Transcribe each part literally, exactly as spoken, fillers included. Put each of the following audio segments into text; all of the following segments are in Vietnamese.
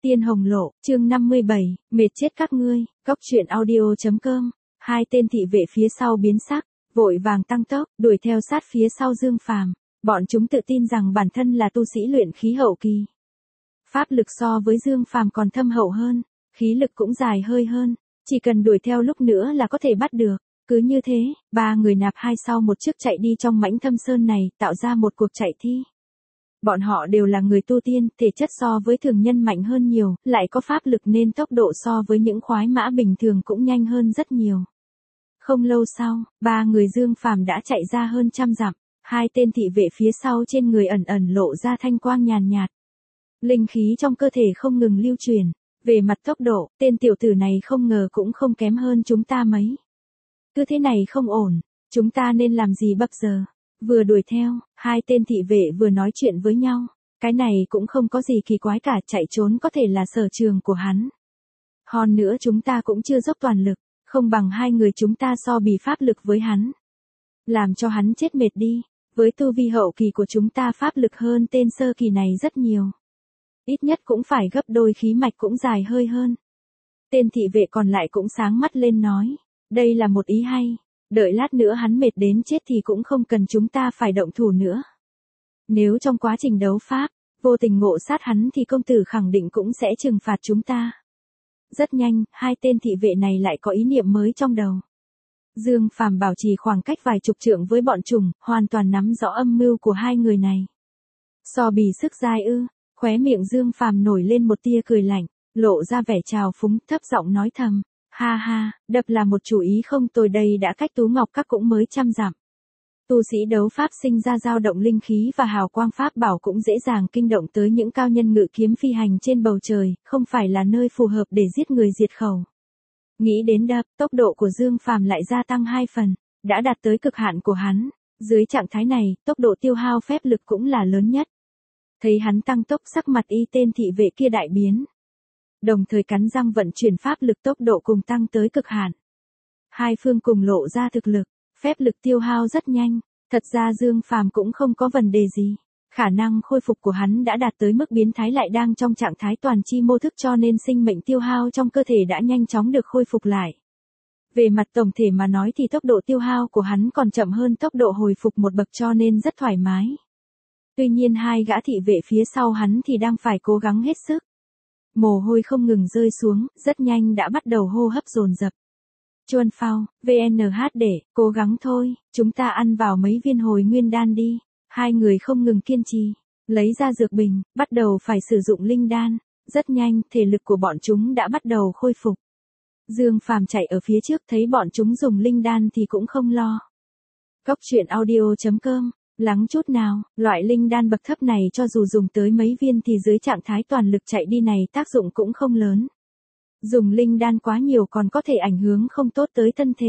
Tiên Hồng Lộ, chương năm mươi bảy, mệt chết các ngươi, góc truyện audio.com. Hai tên thị vệ phía sau biến sắc, vội vàng tăng tốc, đuổi theo sát phía sau Dương Phàm. Bọn chúng tự tin rằng bản thân là tu sĩ luyện khí hậu kỳ. Pháp lực so với Dương Phàm còn thâm hậu hơn, khí lực cũng dài hơi hơn, chỉ cần đuổi theo lúc nữa là có thể bắt được. Cứ như thế, ba người nạp hai sau một chiếc chạy đi trong mãnh thâm sơn này, tạo ra một cuộc chạy thi. Bọn họ đều là người tu tiên, thể chất so với thường nhân mạnh hơn nhiều, lại có pháp lực nên tốc độ so với những khoái mã bình thường cũng nhanh hơn rất nhiều. Không lâu sau, ba người Dương Phàm đã chạy ra hơn trăm dặm, hai tên thị vệ phía sau trên người ẩn ẩn lộ ra thanh quang nhàn nhạt. Linh khí trong cơ thể không ngừng lưu truyền, về mặt tốc độ, tên tiểu tử này không ngờ cũng không kém hơn chúng ta mấy. Cứ thế này không ổn, chúng ta nên làm gì bây giờ? Vừa đuổi theo, hai tên thị vệ vừa nói chuyện với nhau, cái này cũng không có gì kỳ quái cả, chạy trốn có thể là sở trường của hắn. Hơn nữa chúng ta cũng chưa dốc toàn lực, không bằng hai người chúng ta so bì pháp lực với hắn. Làm cho hắn chết mệt đi, với tu vi hậu kỳ của chúng ta pháp lực hơn tên sơ kỳ này rất nhiều. Ít nhất cũng phải gấp đôi, khí mạch cũng dài hơi hơn. Tên thị vệ còn lại cũng sáng mắt lên nói, đây là một ý hay. Đợi lát nữa hắn mệt đến chết thì cũng không cần chúng ta phải động thủ nữa. Nếu trong quá trình đấu pháp, vô tình ngộ sát hắn thì công tử khẳng định cũng sẽ trừng phạt chúng ta. Rất nhanh, hai tên thị vệ này lại có ý niệm mới trong đầu. Dương Phàm bảo trì khoảng cách vài chục trượng với bọn chúng, hoàn toàn nắm rõ âm mưu của hai người này. So bì sức dai ư, khóe miệng Dương Phàm nổi lên một tia cười lạnh, lộ ra vẻ trào phúng, thấp giọng nói thầm. Ha ha, đập là một chủ ý không tồi, đây đã cách Tú Ngọc Các cũng mới trăm dặm. Tu sĩ đấu pháp sinh ra dao động linh khí và hào quang pháp bảo cũng dễ dàng kinh động tới những cao nhân ngự kiếm phi hành trên bầu trời, không phải là nơi phù hợp để giết người diệt khẩu. Nghĩ đến đập, tốc độ của Dương Phàm lại gia tăng hai phần, đã đạt tới cực hạn của hắn. Dưới trạng thái này, tốc độ tiêu hao phép lực cũng là lớn nhất. Thấy hắn tăng tốc, sắc mặt y tên thị vệ kia đại biến. Đồng thời cắn răng vận chuyển pháp lực, tốc độ cùng tăng tới cực hạn. Hai phương cùng lộ ra thực lực, phép lực tiêu hao rất nhanh, thật ra Dương Phàm cũng không có vấn đề gì. Khả năng khôi phục của hắn đã đạt tới mức biến thái, lại đang trong trạng thái toàn chi mô thức, cho nên sinh mệnh tiêu hao trong cơ thể đã nhanh chóng được khôi phục lại. Về mặt tổng thể mà nói thì tốc độ tiêu hao của hắn còn chậm hơn tốc độ hồi phục một bậc, cho nên rất thoải mái. Tuy nhiên hai gã thị vệ phía sau hắn thì đang phải cố gắng hết sức. Mồ hôi không ngừng rơi xuống, rất nhanh đã bắt đầu hô hấp dồn dập. Chuan Phao, vê en hát để, cố gắng thôi, chúng ta ăn vào mấy viên hồi nguyên đan đi. Hai người không ngừng kiên trì, lấy ra dược bình, bắt đầu phải sử dụng linh đan. Rất nhanh, thể lực của bọn chúng đã bắt đầu khôi phục. Dương Phàm chạy ở phía trước thấy bọn chúng dùng linh đan thì cũng không lo. Góc truyện audio.com. Lắng chút nào, loại linh đan bậc thấp này cho dù dùng tới mấy viên thì dưới trạng thái toàn lực chạy đi này tác dụng cũng không lớn. Dùng linh đan quá nhiều còn có thể ảnh hưởng không tốt tới thân thể.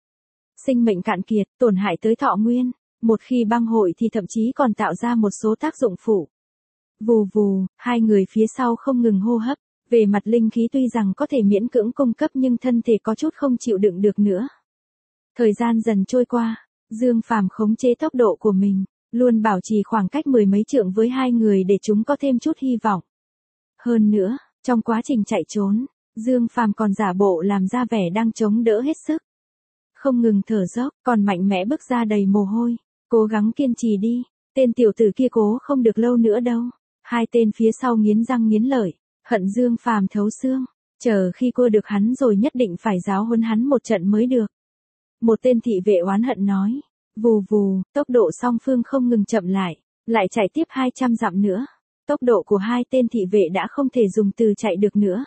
Sinh mệnh cạn kiệt, tổn hại tới thọ nguyên, một khi băng hội thì thậm chí còn tạo ra một số tác dụng phụ. Vù vù, hai người phía sau không ngừng hô hấp, về mặt linh khí tuy rằng có thể miễn cưỡng cung cấp nhưng thân thể có chút không chịu đựng được nữa. Thời gian dần trôi qua. Dương Phàm khống chế tốc độ của mình, luôn bảo trì khoảng cách mười mấy trượng với hai người để chúng có thêm chút hy vọng. Hơn nữa, trong quá trình chạy trốn, Dương Phàm còn giả bộ làm ra vẻ đang chống đỡ hết sức. Không ngừng thở dốc, còn mạnh mẽ bước ra đầy mồ hôi. Cố gắng kiên trì đi, tên tiểu tử kia cố không được lâu nữa đâu. Hai tên phía sau nghiến răng nghiến lợi, hận Dương Phàm thấu xương. Chờ khi cô được hắn rồi nhất định phải giáo huấn hắn một trận mới được. Một tên thị vệ oán hận nói, vù vù, tốc độ song phương không ngừng chậm lại, lại chạy tiếp hai trăm dặm nữa. Tốc độ của hai tên thị vệ đã không thể dùng từ chạy được nữa.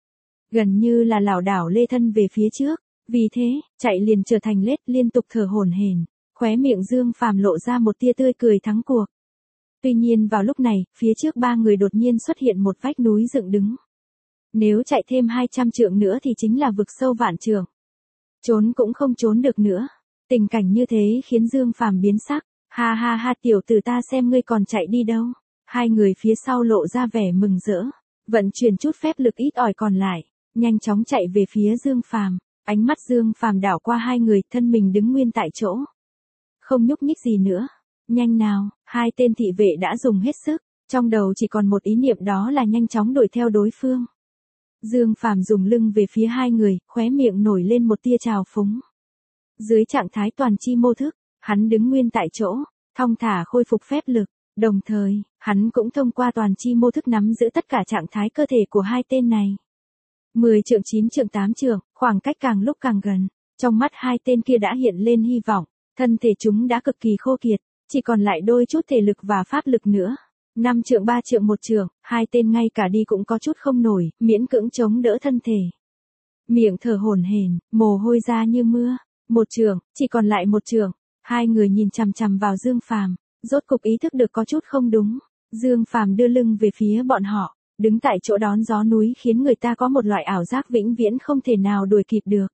Gần như là lảo đảo lê thân về phía trước, vì thế, chạy liền trở thành lết, liên tục thở hổn hển, khóe miệng Dương Phàm lộ ra một tia tươi cười thắng cuộc. Tuy nhiên vào lúc này, phía trước ba người đột nhiên xuất hiện một vách núi dựng đứng. Nếu chạy thêm hai trăm trượng nữa thì chính là vực sâu vạn trượng. Trốn cũng không trốn được nữa. Tình cảnh như thế khiến Dương Phàm biến sắc. Ha ha ha, tiểu tử ta xem ngươi còn chạy đi đâu. Hai người phía sau lộ ra vẻ mừng rỡ, vận chuyển chút phép lực ít ỏi còn lại, nhanh chóng chạy về phía Dương Phàm. Ánh mắt Dương Phàm đảo qua hai người, thân mình đứng nguyên tại chỗ, không nhúc nhích gì nữa. Nhanh nào, hai tên thị vệ đã dùng hết sức, Trong đầu chỉ còn một ý niệm, đó là nhanh chóng đuổi theo đối phương. Dương Phàm dùng lưng về phía hai người, khóe miệng nổi lên một tia trào phúng. Dưới trạng thái toàn chi mô thức, hắn đứng nguyên tại chỗ, thong thả khôi phục phép lực, đồng thời, hắn cũng thông qua toàn chi mô thức nắm giữ tất cả trạng thái cơ thể của hai tên này. mười trượng, chín trượng, tám trượng, khoảng cách càng lúc càng gần, trong mắt hai tên kia đã hiện lên hy vọng, thân thể chúng đã cực kỳ khô kiệt, chỉ còn lại đôi chút thể lực và pháp lực nữa. năm trượng, ba trượng, một trượng, hai tên ngay cả đi cũng có chút không nổi, miễn cưỡng chống đỡ thân thể. Miệng thở hổn hển, mồ hôi ra như mưa. Một trượng, chỉ còn lại một trượng. Hai người nhìn chằm chằm vào Dương Phàm, rốt cục ý thức được có chút không đúng. Dương Phàm đưa lưng về phía bọn họ, đứng tại chỗ đón gió núi khiến người ta có một loại ảo giác vĩnh viễn không thể nào đuổi kịp được.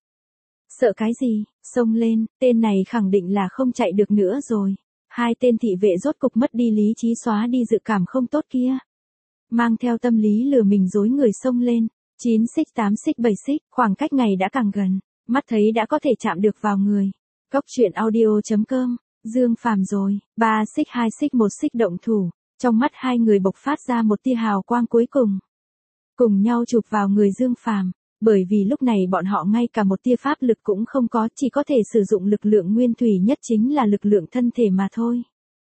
Sợ cái gì, xông lên, tên này khẳng định là không chạy được nữa rồi. Hai tên thị vệ rốt cục mất đi lý trí, xóa đi dự cảm không tốt kia. Mang theo tâm lý lừa mình dối người xông lên, chín xích, tám xích, bảy xích, khoảng cách ngày đã càng gần, mắt thấy đã có thể chạm được vào người. Cốc truyện audio chấm com, Dương Phàm rồi, ba xích, hai xích, một xích động thủ, trong mắt hai người bộc phát ra một tia hào quang cuối cùng. Cùng nhau chụp vào người Dương Phàm, bởi vì lúc này bọn họ ngay cả một tia pháp lực cũng không có, chỉ có thể sử dụng lực lượng nguyên thủy nhất, chính là lực lượng thân thể mà thôi.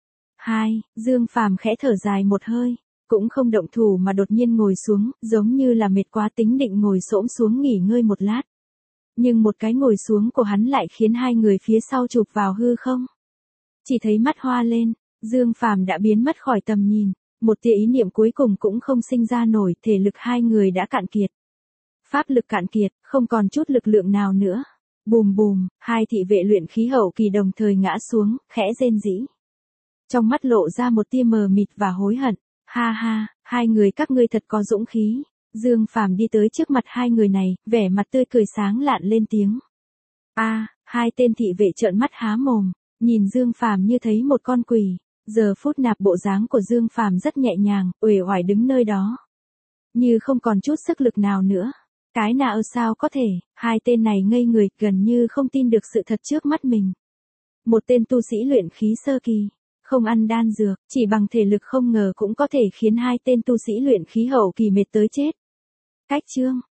Hai, Dương Phàm khẽ thở dài một hơi, cũng không động thủ mà đột nhiên ngồi xuống, giống như là mệt quá tính định ngồi xổm xuống nghỉ ngơi một lát. Nhưng một cái ngồi xuống của hắn lại khiến hai người phía sau chụp vào hư không. Chỉ thấy mắt hoa lên, Dương Phàm đã biến mất khỏi tầm nhìn, một tia ý niệm cuối cùng cũng không sinh ra nổi, thể lực hai người đã cạn kiệt. Pháp lực cạn kiệt, không còn chút lực lượng nào nữa. Bùm bùm, hai thị vệ luyện khí hậu kỳ đồng thời ngã xuống, khẽ rên rỉ. Trong mắt lộ ra một tia mờ mịt và hối hận. Ha ha, hai người các ngươi thật có dũng khí. Dương Phàm đi tới trước mặt hai người này, vẻ mặt tươi cười sáng lạn lên tiếng. A, à, hai tên thị vệ trợn mắt há mồm, nhìn Dương Phàm như thấy một con quỷ. Giờ phút nạp bộ dáng của Dương Phàm rất nhẹ nhàng, uể oải đứng nơi đó, như không còn chút sức lực nào nữa. Cái nào sao có thể, hai tên này ngây người, gần như không tin được sự thật trước mắt mình. Một tên tu sĩ luyện khí sơ kỳ, không ăn đan dược, chỉ bằng thể lực không ngờ cũng có thể khiến hai tên tu sĩ luyện khí hậu kỳ mệt tới chết. Cách chương